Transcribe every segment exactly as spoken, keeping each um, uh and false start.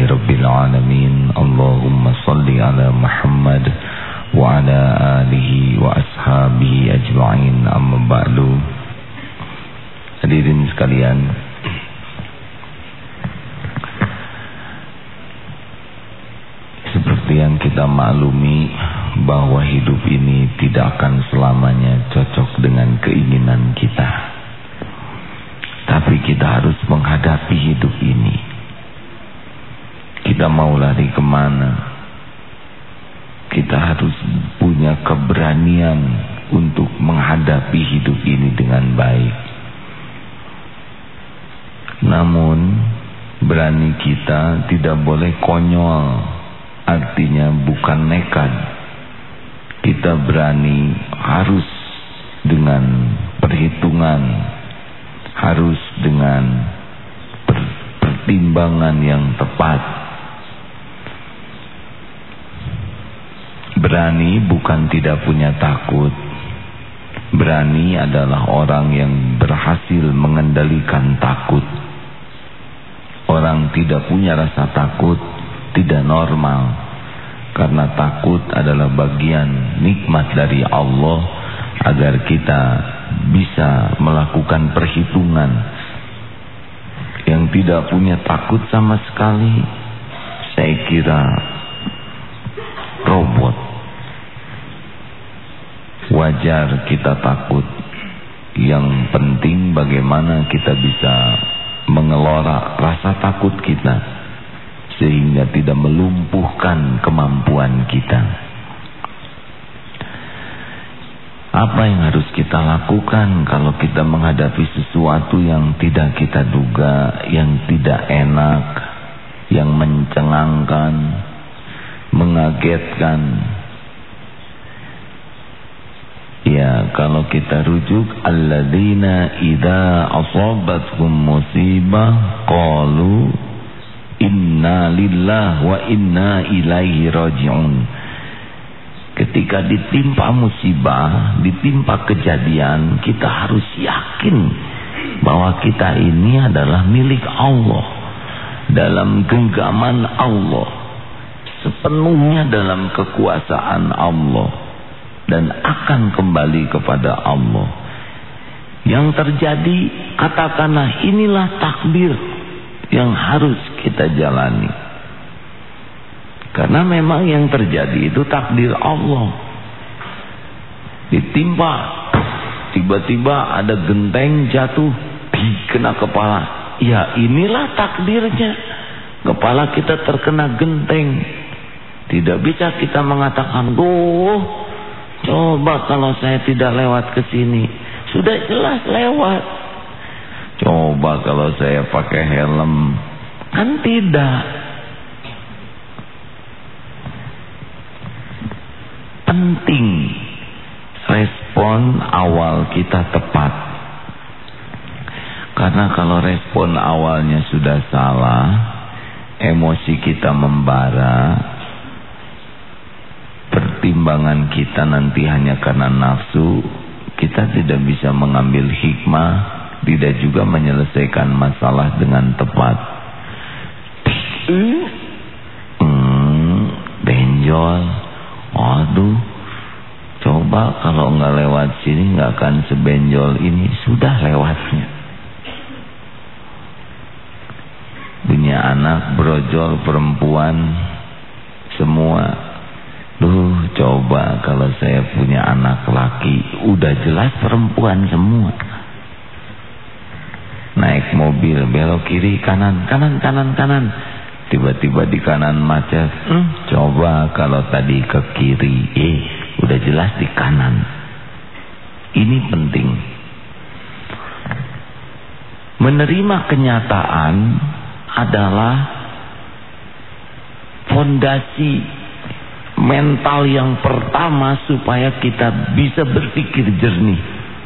Rabbil Alamin. Allahumma salli ala Muhammad wa ala alihi wa ashabihi ajma'in, amma ba'du. Hadirin sekalian, seperti yang kita maklumi bahwa hidup ini tidak akan selamanya cocok dengan keinginan kita. Tapi kita harus menghadapi hidup ini. Kita mau lari kemana? Kita harus punya keberanian untuk menghadapi hidup ini dengan baik. Namun berani kita tidak boleh konyol. Artinya bukan nekat. Kita berani harus dengan perhitungan, harus dengan per pertimbangan yang tepat. Berani bukan tidak punya takut. Berani adalah orang yang berhasil mengendalikan takut. Orang tidak punya rasa takut tidak normal, karena takut adalah bagian nikmat dari Allah agar kita bisa melakukan perhitungan. Yang tidak punya takut sama sekali, saya kira robot. Wajar kita takut. Yang penting bagaimana kita bisa mengelola rasa takut kita sehingga tidak melumpuhkan kemampuan kita. Apa yang harus kita lakukan kalau kita menghadapi sesuatu yang tidak kita duga, yang tidak enak, yang mencengangkan, mengagetkan? Ya, kalau kita rujuk, alladzina idza asabathum musibah qalu inna lillahi wa inna ilaihi raji'un. Ketika ditimpa musibah, ditimpa kejadian, kita harus yakin bahwa kita ini adalah milik Allah, dalam genggaman Allah, sepenuhnya dalam kekuasaan Allah, dan akan kembali kepada Allah. Yang terjadi, katakanlah inilah takdir yang harus kita jalani. Karena memang yang terjadi itu takdir Allah. Ditimpa, tiba-tiba ada genteng jatuh, kena kepala. Ya, inilah takdirnya. Kepala kita terkena genteng. Tidak bisa kita mengatakan, "Duh, coba kalau saya tidak lewat ke sini." Sudah jelas lewat. Coba kalau saya pakai helm. Kan tidak. Penting respon awal kita tepat. Karena kalau respon awalnya sudah salah, emosi kita membara, pertimbangan kita nanti hanya karena nafsu, kita tidak bisa mengambil hikmah, tidak juga menyelesaikan masalah dengan tepat. Hmm, benjol. Aduh, coba kalau nggak lewat sini nggak akan sebenjol ini. Sudah lewatnya. Punya anak brojol perempuan semua. Duh, coba kalau saya punya anak laki, udah jelas perempuan semua. Naik mobil, belok kiri, kanan, kanan, kanan, kanan. Tiba-tiba di kanan macet. Hmm, coba kalau tadi ke kiri, eh, udah jelas di kanan. Ini penting. Menerima kenyataan adalah fondasi mental yang pertama supaya kita bisa berpikir jernih.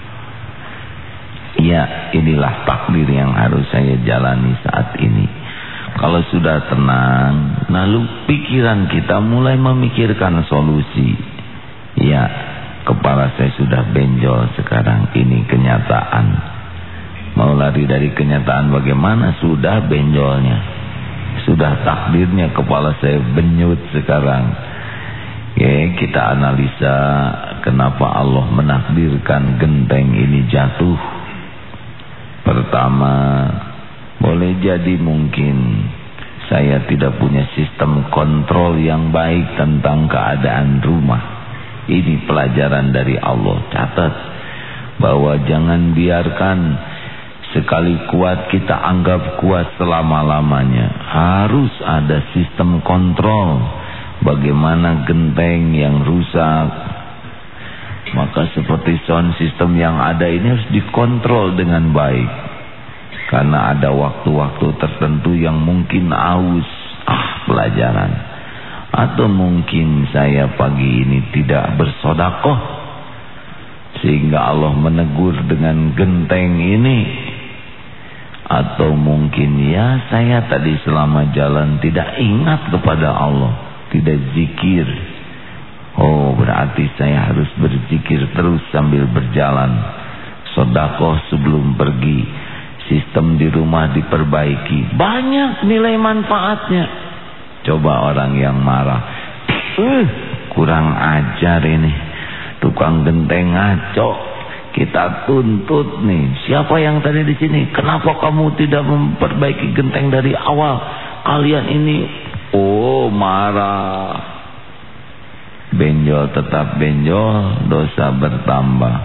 Ya, inilah takdir yang harus saya jalani saat ini. Kalau sudah tenang, lalu pikiran kita mulai memikirkan solusi. Ya, kepala saya sudah benjol sekarang, ini kenyataan. Mau lari dari kenyataan bagaimana? Sudah benjolnya. Sudah takdirnya kepala saya benyut sekarang. Ya, kita analisa kenapa Allah menakdirkan genteng ini jatuh. Pertama, boleh jadi mungkin saya tidak punya sistem kontrol yang baik tentang keadaan rumah. Ini pelajaran dari Allah. Catat bahwa jangan biarkan sekali kuat kita anggap kuat selama-lamanya. Harus ada sistem kontrol. Bagaimana genteng yang rusak, maka seperti sound system yang ada ini harus dikontrol dengan baik. Karena ada waktu-waktu tertentu yang mungkin aus, ah pelajaran. Atau mungkin saya pagi ini tidak bersodakoh, sehingga Allah menegur dengan genteng ini. Atau mungkin ya saya tadi selama jalan tidak ingat kepada Allah, tidak zikir. Oh, berarti saya harus berzikir terus sambil berjalan. Sedekah sebelum pergi. Sistem di rumah diperbaiki. Banyak nilai manfaatnya. Coba orang yang marah, uh, kurang ajar ini, tukang genteng ngaco. Kita tuntut nih. Siapa yang tadi di sini? Kenapa kamu tidak memperbaiki genteng dari awal? Kalian ini, oh marah. Benjol tetap benjol, dosa bertambah.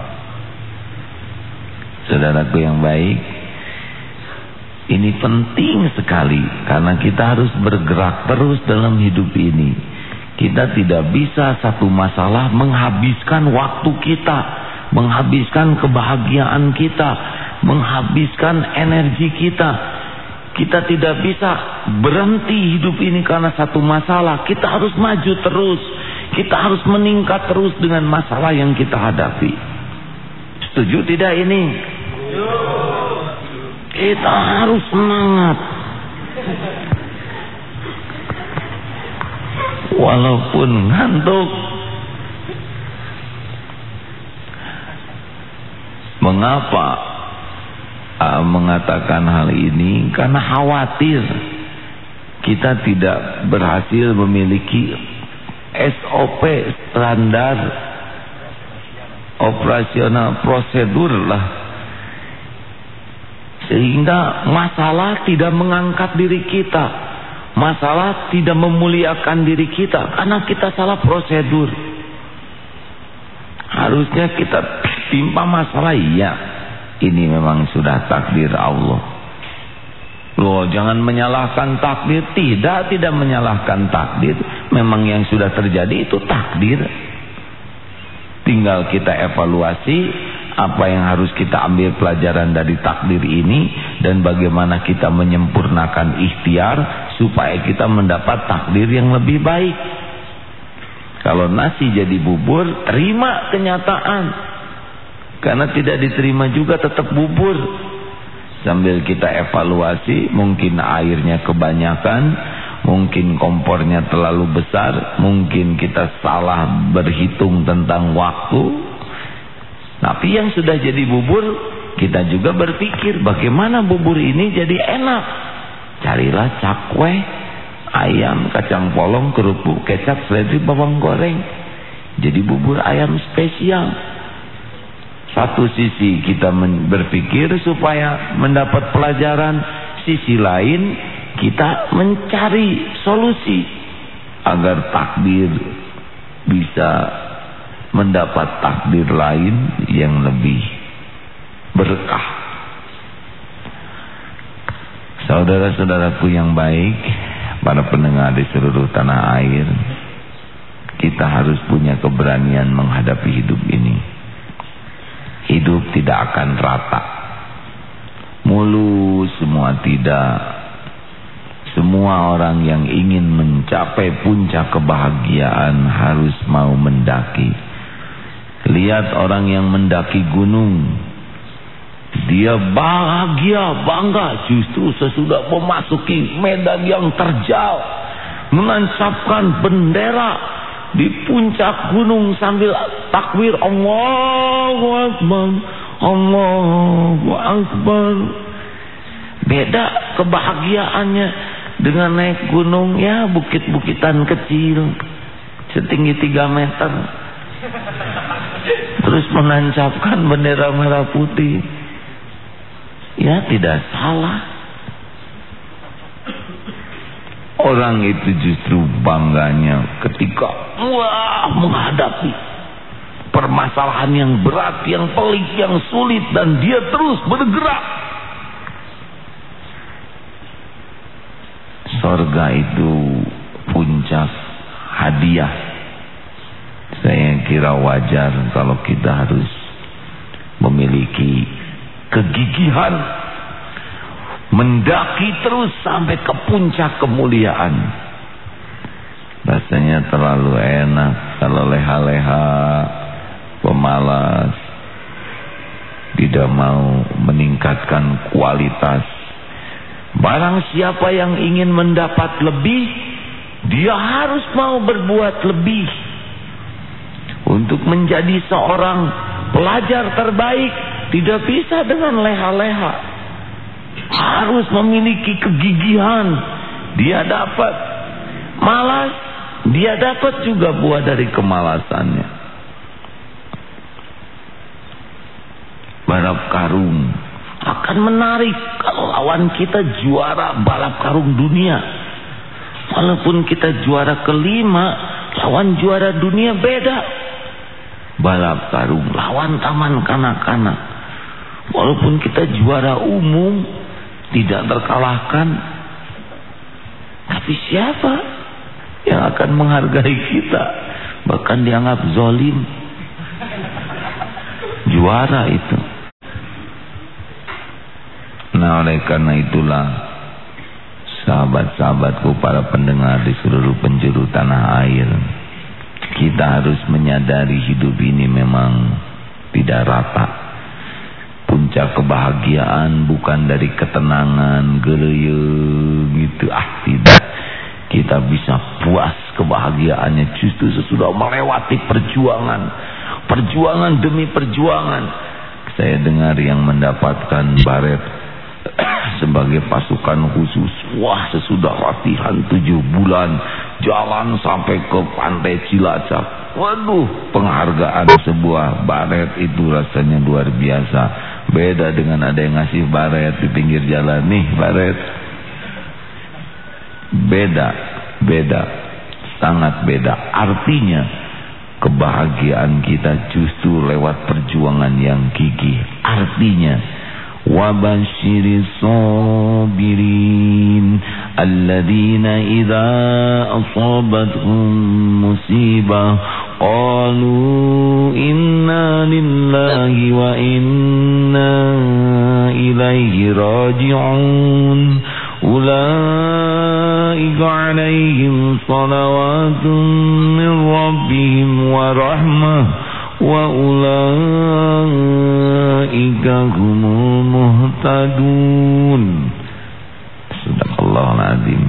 Saudaraku yang baik, ini penting sekali karena kita harus bergerak terus dalam hidup ini. Kita tidak bisa satu masalah menghabiskan waktu kita, menghabiskan kebahagiaan kita, menghabiskan energi kita. Kita tidak bisa berhenti hidup ini karena satu masalah. Kita harus maju terus. Kita harus meningkat terus dengan masalah yang kita hadapi. Setuju tidak ini? Kita harus semangat. Walaupun ngantuk. Mengapa uh, mengatakan hal ini? Karena khawatir kita tidak berhasil memiliki S O P, standar operasional prosedur lah, sehingga masalah tidak mengangkat diri kita, masalah tidak memuliakan diri kita karena kita salah prosedur. Harusnya kita timpa masalah, iya, ini memang sudah takdir Allah. Loh, jangan menyalahkan takdir. Tidak, tidak menyalahkan takdir. Memang yang sudah terjadi itu takdir. Tinggal kita evaluasi apa yang harus kita ambil pelajaran dari takdir ini dan bagaimana kita menyempurnakan ikhtiar supaya kita mendapat takdir yang lebih baik. Kalau nasi jadi bubur, terima kenyataan. Karena tidak diterima juga tetap bubur. Sambil kita evaluasi, mungkin airnya kebanyakan, mungkin kompornya terlalu besar, mungkin kita salah berhitung tentang waktu. Tapi yang sudah jadi bubur, kita juga berpikir bagaimana bubur ini jadi enak. Carilah cakwe, ayam, kacang polong, kerupuk, kecap, seledri, bawang goreng. Jadi bubur ayam spesial. Satu sisi kita berpikir supaya mendapat pelajaran, sisi lain kita mencari solusi agar takdir bisa mendapat takdir lain yang lebih berkah. Saudara-saudaraku yang baik, para pendengar di seluruh tanah air, kita harus punya keberanian menghadapi hidup ini. Hidup tidak akan rata, mulus semua tidak. Semua orang yang ingin mencapai puncak kebahagiaan harus mau mendaki. Lihat orang yang mendaki gunung, dia bahagia, bangga. Justru sesudah memasuki medan yang terjal, menancapkan bendera di puncak gunung sambil takbir, Allahu Akbar, Allahu Akbar. Beda kebahagiaannya dengan naik gunung, ya bukit-bukitan kecil setinggi tiga meter, terus menancapkan bendera merah putih, ya tidak salah. Orang itu justru bangganya ketika wah menghadapi permasalahan yang berat, yang pelik, yang sulit, dan dia terus bergerak. Surga itu puncak hadiah. Saya kira wajar kalau kita harus memiliki kegigihan mendaki terus sampai ke puncak kemuliaan. Rasanya terlalu enak kalau leha-leha, pemalas, tidak mau meningkatkan kualitas. Barang siapa yang ingin mendapat lebih, dia harus mau berbuat lebih. Untuk menjadi seorang pelajar terbaik tidak bisa dengan leha-leha, harus memiliki kegigihan. Dia dapat malas, dia dapat juga buah dari kemalasannya. Balap karung akan menarik kalau lawan kita juara balap karung dunia. Walaupun kita juara kelima, lawan juara dunia beda. Balap karung lawan taman kanak-kanak, walaupun kita juara umum tidak terkalahkan, tapi siapa yang akan menghargai kita? Bahkan dianggap zalim. Juara itu. Nah, oleh karena itulah sahabat-sahabatku, para pendengar di seluruh penjuru tanah air, kita harus menyadari hidup ini memang tidak rata. Puncak kebahagiaan bukan dari ketenangan, geleyeng gitu. Ah, tidak. Kita bisa puas kebahagiaannya justru sesudah melewati perjuangan. Perjuangan demi perjuangan. Saya dengar yang mendapatkan baret sebagai pasukan khusus, wah, sesudah latihan tujuh bulan jalan sampai ke pantai Cilacap. Waduh, penghargaan sebuah baret itu rasanya luar biasa. Beda dengan ada yang ngasih baret di pinggir jalan. Nih baret. Beda, beda, sangat beda. Artinya kebahagiaan kita justru lewat perjuangan yang gigih. Artinya وَبَشِّرِ الصَّابِرِينَ الَّذِينَ إِذَا أَصَابَتْهُمْ مُصِيبَةٌ قَالُوا إِنَّا لِلَّهِ وَإِنَّا إِلَيْهِ رَاجِعُونَ أُولَئِكَ عَلَيْهِمْ صَلَوَاتٌ مِّن رَّبِّهِمْ وَرَحْمَةٌ وَأُولَئِكَ هُمُ الْمُهْتَدُونَ. Sadaqallahul azim.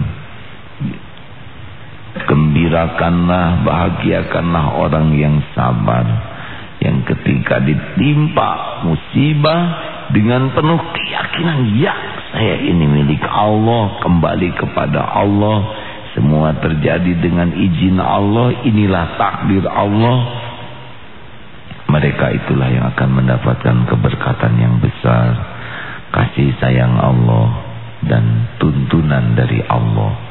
Gembirakanlah, bahagiakanlah orang yang sabar, yang ketika ditimpa musibah dengan penuh keyakinan, ya saya ini milik Allah, kembali kepada Allah, semua terjadi dengan izin Allah, inilah takdir Allah. Mereka itulah yang akan mendapatkan keberkatan yang besar, kasih sayang Allah, dan tuntunan dari Allah.